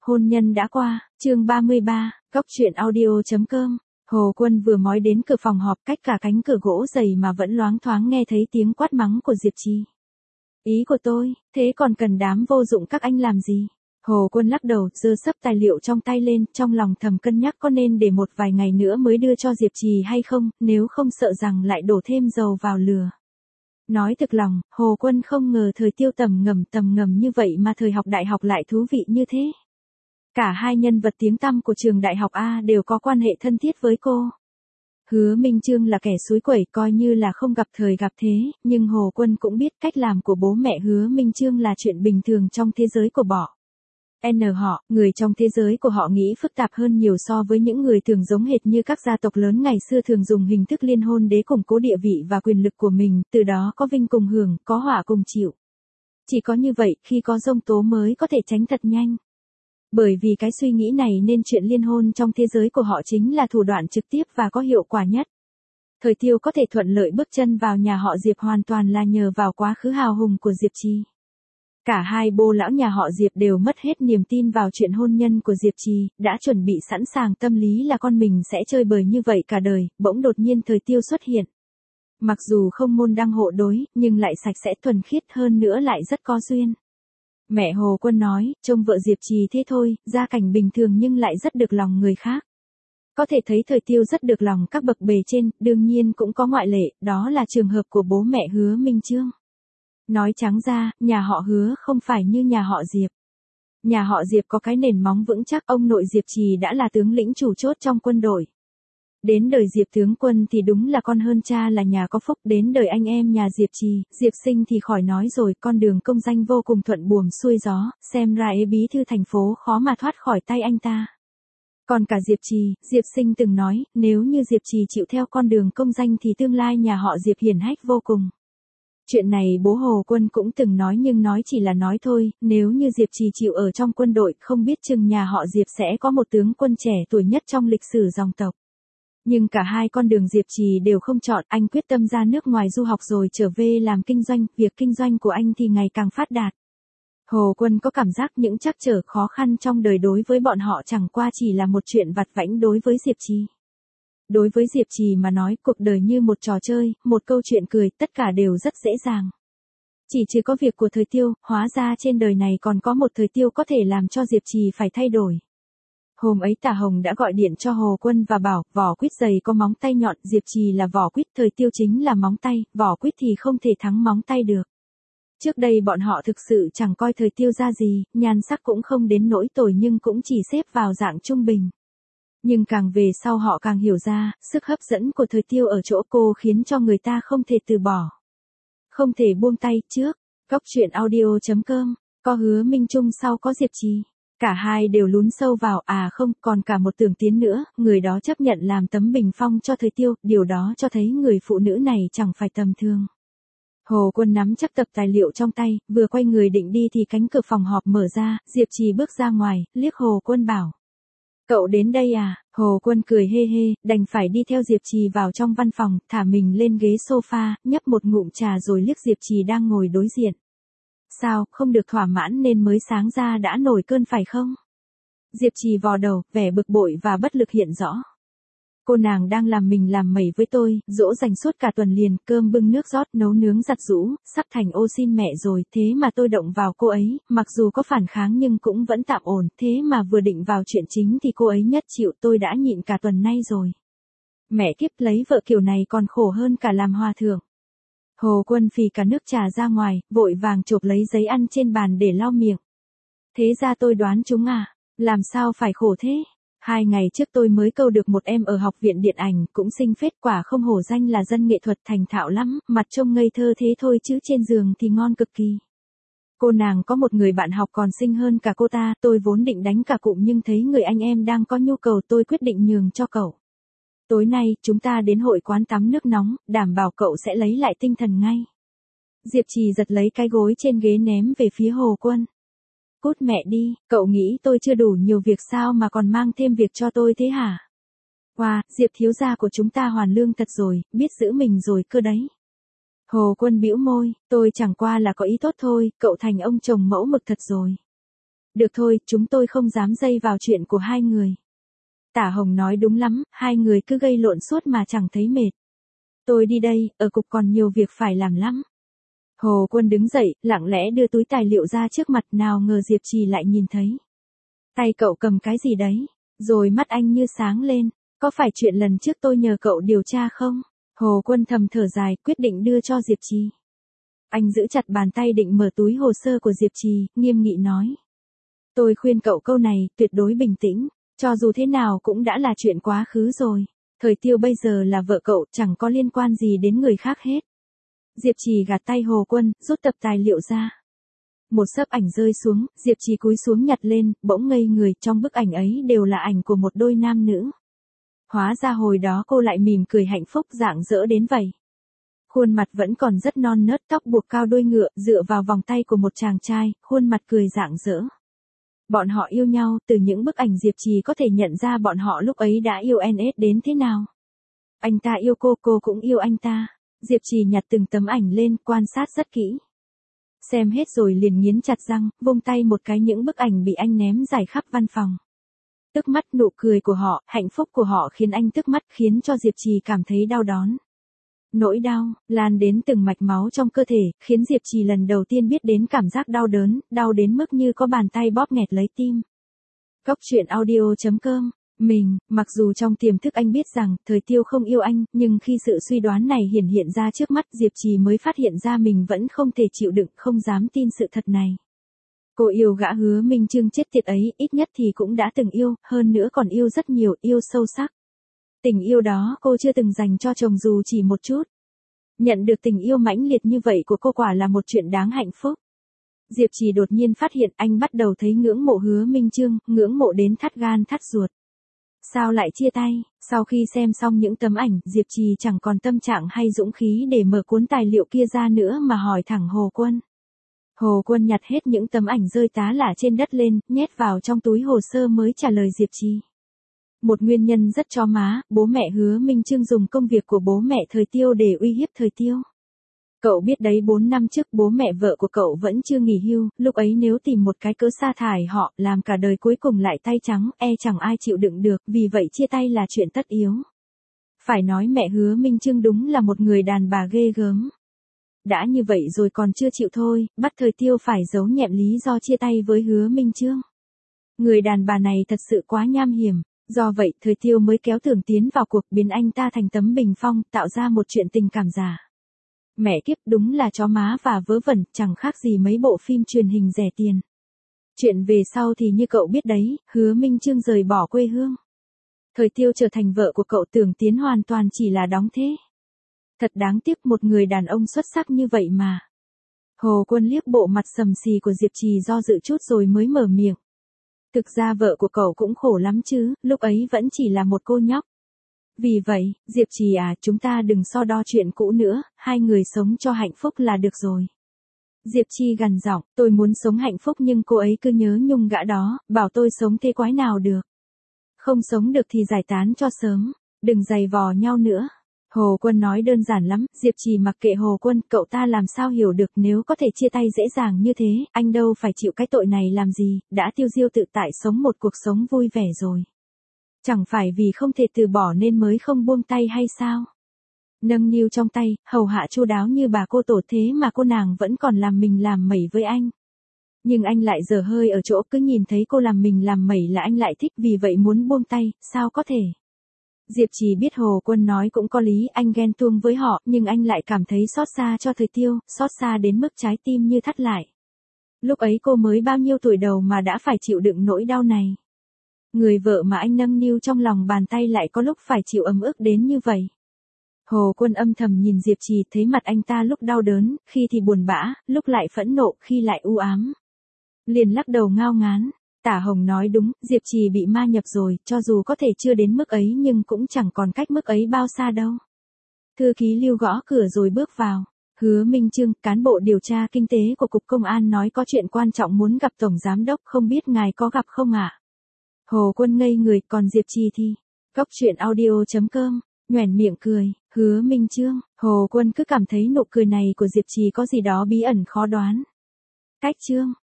Hôn nhân đã qua, chương 33, góc truyện audio.com. Hồ Quân vừa mói đến cửa phòng họp, cách cả cánh cửa gỗ dày mà vẫn loáng thoáng nghe thấy tiếng quát mắng của Diệp Trì. Ý của tôi, thế còn cần đám vô dụng các anh làm gì? Hồ Quân lắc đầu, giơ sấp tài liệu trong tay lên, trong lòng thầm cân nhắc có nên để một vài ngày nữa mới đưa cho Diệp Trì hay không, nếu không sợ rằng lại đổ thêm dầu vào lửa. Nói thực lòng, Hồ Quân không ngờ thời Tiêu tầm ngầm như vậy mà thời học đại học lại thú vị như thế. Cả hai nhân vật tiếng tăm của trường đại học A đều có quan hệ thân thiết với cô. Hứa Minh Chương là kẻ xúi quẩy, coi như là không gặp thời gặp thế, nhưng Hồ Quân cũng biết cách làm của bố mẹ Hứa Minh Chương là chuyện bình thường trong thế giới của họ, người trong thế giới của họ nghĩ phức tạp hơn nhiều so với những người thường giống hệt như các gia tộc lớn ngày xưa thường dùng hình thức liên hôn để củng cố địa vị và quyền lực của mình, từ đó có vinh cùng hưởng, có họa cùng chịu. Chỉ có như vậy, khi có giông tố mới có thể tránh thật nhanh. Bởi vì cái suy nghĩ này nên chuyện liên hôn trong thế giới của họ chính là thủ đoạn trực tiếp và có hiệu quả nhất. Thời Tiêu có thể thuận lợi bước chân vào nhà họ Diệp hoàn toàn là nhờ vào quá khứ hào hùng của Diệp Trì. Cả hai bô lão nhà họ Diệp đều mất hết niềm tin vào chuyện hôn nhân của Diệp Trì, đã chuẩn bị sẵn sàng tâm lý là con mình sẽ chơi bời như vậy cả đời, bỗng đột nhiên Thời Tiêu xuất hiện. Mặc dù không môn đăng hộ đối, nhưng lại sạch sẽ thuần khiết, hơn nữa lại rất có duyên. Mẹ Hồ Quân nói, trông vợ Diệp Trì thế thôi, gia cảnh bình thường nhưng lại rất được lòng người khác. Có thể thấy Thời Tiêu rất được lòng các bậc bề trên, đương nhiên cũng có ngoại lệ, đó là trường hợp của bố mẹ Hứa Minh Chương. Nói trắng ra, nhà họ Hứa không phải như nhà họ Diệp. Nhà họ Diệp có cái nền móng vững chắc, ông nội Diệp Trì đã là tướng lĩnh chủ chốt trong quân đội. Đến đời Diệp tướng quân thì đúng là con hơn cha là nhà có phúc, đến đời anh em nhà Diệp Trì, Diệp Sinh thì khỏi nói rồi, con đường công danh vô cùng thuận buồm xuôi gió, xem ra bí thư thành phố khó mà thoát khỏi tay anh ta. Còn cả Diệp Trì, Diệp Sinh từng nói, nếu như Diệp Trì chịu theo con đường công danh thì tương lai nhà họ Diệp hiển hách vô cùng. Chuyện này bố Hồ Quân cũng từng nói nhưng nói chỉ là nói thôi, nếu như Diệp Trì chịu ở trong quân đội, không biết chừng nhà họ Diệp sẽ có một tướng quân trẻ tuổi nhất trong lịch sử dòng tộc. Nhưng cả hai con đường Diệp Trì đều không chọn, anh quyết tâm ra nước ngoài du học rồi trở về làm kinh doanh, việc kinh doanh của anh thì ngày càng phát đạt. Hồ Quân có cảm giác những trắc trở khó khăn trong đời đối với bọn họ chẳng qua chỉ là một chuyện vặt vãnh đối với Diệp Trì. Đối với Diệp Trì mà nói, cuộc đời như một trò chơi, một câu chuyện cười, tất cả đều rất dễ dàng. Chỉ trừ có việc của Thời Tiêu, hóa ra trên đời này còn có một Thời Tiêu có thể làm cho Diệp Trì phải thay đổi. Hôm ấy Tả Hồng đã gọi điện cho Hồ Quân và bảo, vỏ quýt dày có móng tay nhọn, Diệp Trì là vỏ quýt, Thời Tiêu chính là móng tay, vỏ quýt thì không thể thắng móng tay được. Trước đây bọn họ thực sự chẳng coi Thời Tiêu ra gì, nhan sắc cũng không đến nỗi tồi nhưng cũng chỉ xếp vào dạng trung bình. Nhưng càng về sau họ càng hiểu ra, sức hấp dẫn của Thời Tiêu ở chỗ cô khiến cho người ta không thể từ bỏ. Không thể buông tay, trước, góc truyện audio.com, có Hứa Minh Trung sau có Diệp Trì. Cả hai đều lún sâu vào, không, còn cả một Tưởng Tiến nữa, người đó chấp nhận làm tấm bình phong cho Thời Tiêu, điều đó cho thấy người phụ nữ này chẳng phải tầm thường. Hồ Quân nắm chắc tập tài liệu trong tay, vừa quay người định đi thì cánh cửa phòng họp mở ra, Diệp Trì bước ra ngoài, liếc Hồ Quân bảo. Cậu đến đây à? Hồ Quân cười hê hê, đành phải đi theo Diệp Trì vào trong văn phòng, thả mình lên ghế sofa, nhấp một ngụm trà rồi liếc Diệp Trì đang ngồi đối diện. Sao, không được thỏa mãn nên mới sáng ra đã nổi cơn phải không? Diệp Trì vò đầu, vẻ bực bội và bất lực hiện rõ. Cô nàng đang làm mình làm mẩy với tôi, dỗ dành suốt cả tuần liền, cơm bưng nước rót, nấu nướng giặt giũ, sắp thành ô xin mẹ rồi, thế mà tôi động vào cô ấy, mặc dù có phản kháng nhưng cũng vẫn tạm ổn, thế mà vừa định vào chuyện chính thì cô ấy nhất chịu, tôi đã nhịn cả tuần nay rồi. Mẹ kiếp, lấy vợ kiểu này còn khổ hơn cả làm hòa thượng. Hồ Quân phì cả nước trà ra ngoài, vội vàng chộp lấy giấy ăn trên bàn để lau miệng. Thế ra tôi đoán chúng à, làm sao phải khổ thế? 2 ngày trước tôi mới câu được một em ở học viện điện ảnh, cũng xinh phết, quả không hổ danh là dân nghệ thuật, thành thạo lắm, mặt trông ngây thơ thế thôi chứ trên giường thì ngon cực kỳ. Cô nàng có một người bạn học còn xinh hơn cả cô ta, tôi vốn định đánh cả cụm nhưng thấy người anh em đang có nhu cầu tôi quyết định nhường cho cậu. Tối nay, chúng ta đến hội quán tắm nước nóng, đảm bảo cậu sẽ lấy lại tinh thần ngay. Diệp Trì giật lấy cái gối trên ghế ném về phía Hồ Quân. Cút mẹ đi, cậu nghĩ tôi chưa đủ nhiều việc sao mà còn mang thêm việc cho tôi thế hả? Wow, Diệp thiếu gia của chúng ta hoàn lương thật rồi, biết giữ mình rồi cơ đấy. Hồ Quân bĩu môi, tôi chẳng qua là có ý tốt thôi, cậu thành ông chồng mẫu mực thật rồi. Được thôi, chúng tôi không dám dây vào chuyện của hai người. Tả Hồng nói đúng lắm, hai người cứ gây lộn suốt mà chẳng thấy mệt. Tôi đi đây, ở cục còn nhiều việc phải làm lắm. Hồ Quân đứng dậy, lặng lẽ đưa túi tài liệu ra trước mặt, nào ngờ Diệp Trì lại nhìn thấy. Tay cậu cầm cái gì đấy? Rồi mắt anh như sáng lên. Có phải chuyện lần trước tôi nhờ cậu điều tra không? Hồ Quân thầm thở dài, quyết định đưa cho Diệp Trì. Anh giữ chặt bàn tay định mở túi hồ sơ của Diệp Trì, nghiêm nghị nói. Tôi khuyên cậu câu này, tuyệt đối bình tĩnh. Cho dù thế nào cũng đã là chuyện quá khứ rồi. Thời Tiêu bây giờ là vợ cậu, chẳng có liên quan gì đến người khác hết. Diệp Trì gạt tay Hồ Quân, rút tập tài liệu ra. Một xấp ảnh rơi xuống, Diệp Trì cúi xuống nhặt lên, bỗng ngây người, trong bức ảnh ấy đều là ảnh của một đôi nam nữ. Hóa ra hồi đó cô lại mỉm cười hạnh phúc rạng rỡ đến vậy. Khuôn mặt vẫn còn rất non nớt, tóc buộc cao đuôi ngựa, dựa vào vòng tay của một chàng trai, khuôn mặt cười rạng rỡ. Bọn họ yêu nhau, từ những bức ảnh Diệp Trì có thể nhận ra bọn họ lúc ấy đã yêu NS đến thế nào. Anh ta yêu cô cũng yêu anh ta. Diệp Trì nhặt từng tấm ảnh lên, quan sát rất kỹ. Xem hết rồi liền nghiến chặt răng, vung tay một cái những bức ảnh bị anh ném rải khắp văn phòng. Tức mắt, nụ cười của họ, hạnh phúc của họ khiến anh tức mắt, khiến cho Diệp Trì cảm thấy đau đớn. Nỗi đau, lan đến từng mạch máu trong cơ thể, khiến Diệp Trì lần đầu tiên biết đến cảm giác đau đớn, đau đến mức như có bàn tay bóp nghẹt lấy tim. Cốc truyện audio.com. Mặc dù trong tiềm thức anh biết rằng, Thời Tiêu không yêu anh, nhưng khi sự suy đoán này hiển hiện ra trước mắt, Diệp Trì mới phát hiện ra mình vẫn không thể chịu đựng, không dám tin sự thật này. Cô yêu gã Hứa Minh Chương chết tiệt ấy, ít nhất thì cũng đã từng yêu, hơn nữa còn yêu rất nhiều, yêu sâu sắc. Tình yêu đó cô chưa từng dành cho chồng dù chỉ một chút. Nhận được tình yêu mãnh liệt như vậy của cô quả là một chuyện đáng hạnh phúc. Diệp Trì đột nhiên phát hiện anh bắt đầu thấy ngưỡng mộ Hứa Minh Chương, ngưỡng mộ đến thắt gan thắt ruột. Sao lại chia tay? Sau khi xem xong những tấm ảnh, Diệp Trì chẳng còn tâm trạng hay dũng khí để mở cuốn tài liệu kia ra nữa mà hỏi thẳng Hồ Quân. Hồ Quân nhặt hết những tấm ảnh rơi tá lả trên đất lên, nhét vào trong túi hồ sơ mới trả lời Diệp Trì. Một nguyên nhân rất chó má, bố mẹ Hứa Minh Chương dùng công việc của bố mẹ Thời Tiêu để uy hiếp Thời Tiêu. Cậu biết đấy, 4 năm trước bố mẹ vợ của cậu vẫn chưa nghỉ hưu, lúc ấy nếu tìm một cái cớ sa thải họ, làm cả đời cuối cùng lại tay trắng, chẳng ai chịu đựng được, vì vậy chia tay là chuyện tất yếu. Phải nói mẹ Hứa Minh Chương đúng là một người đàn bà ghê gớm. Đã như vậy rồi còn chưa chịu thôi, bắt Thời Tiêu phải giấu nhẹm lý do chia tay với Hứa Minh Chương. Người đàn bà này thật sự quá nham hiểm. Do vậy, Thời Tiêu mới kéo Tưởng Tiến vào cuộc, biến anh ta thành tấm bình phong, tạo ra một chuyện tình cảm giả. Mẹ kiếp, đúng là chó má và vớ vẩn, chẳng khác gì mấy bộ phim truyền hình rẻ tiền. Chuyện về sau thì như cậu biết đấy, Hứa Minh Chương rời bỏ quê hương. Thời Tiêu trở thành vợ của cậu, Tưởng Tiến hoàn toàn chỉ là đóng thế. Thật đáng tiếc, một người đàn ông xuất sắc như vậy mà. Hồ Quân liếc bộ mặt sầm xì của Diệp Trì do dự chút rồi mới mở miệng. Thực ra vợ của cậu cũng khổ lắm chứ, lúc ấy vẫn chỉ là một cô nhóc. Vì vậy, Diệp Trì à, chúng ta đừng so đo chuyện cũ nữa, hai người sống cho hạnh phúc là được rồi. Diệp Trì gằn giọng, tôi muốn sống hạnh phúc nhưng cô ấy cứ nhớ nhung gã đó, bảo tôi sống thế quái nào được. Không sống được thì giải tán cho sớm, đừng giày vò nhau nữa. Hồ Quân nói đơn giản lắm, Diệp Trì mặc kệ Hồ Quân, cậu ta làm sao hiểu được nếu có thể chia tay dễ dàng như thế, anh đâu phải chịu cái tội này làm gì, đã tiêu diêu tự tại sống một cuộc sống vui vẻ rồi. Chẳng phải vì không thể từ bỏ nên mới không buông tay hay sao? Nâng niu trong tay, hầu hạ chu đáo như bà cô tổ thế mà cô nàng vẫn còn làm mình làm mẩy với anh. Nhưng anh lại dở hơi ở chỗ cứ nhìn thấy cô làm mình làm mẩy là anh lại thích, vì vậy muốn buông tay, sao có thể? Diệp Trì biết Hồ Quân nói cũng có lý, anh ghen tuông với họ, nhưng anh lại cảm thấy xót xa cho Thời Tiêu, xót xa đến mức trái tim như thắt lại. Lúc ấy cô mới bao nhiêu tuổi đầu mà đã phải chịu đựng nỗi đau này. Người vợ mà anh nâng niu trong lòng bàn tay lại có lúc phải chịu ấm ức đến như vậy. Hồ Quân âm thầm nhìn Diệp Trì, thấy mặt anh ta lúc đau đớn, khi thì buồn bã, lúc lại phẫn nộ, khi lại u ám. Liền lắc đầu ngao ngán. Tả Hồng nói đúng, Diệp Trì bị ma nhập rồi, cho dù có thể chưa đến mức ấy nhưng cũng chẳng còn cách mức ấy bao xa đâu. Thư ký Lưu gõ cửa rồi bước vào. Hứa Minh Chương, cán bộ điều tra kinh tế của Cục Công an nói có chuyện quan trọng muốn gặp Tổng Giám đốc, không biết ngài có gặp không ạ? Hồ Quân ngây người, còn Diệp Trì thì? Cốc truyện audio.com, nhoẻn miệng cười, Hứa Minh Chương, Hồ Quân cứ cảm thấy nụ cười này của Diệp Trì có gì đó bí ẩn khó đoán. Cách chương.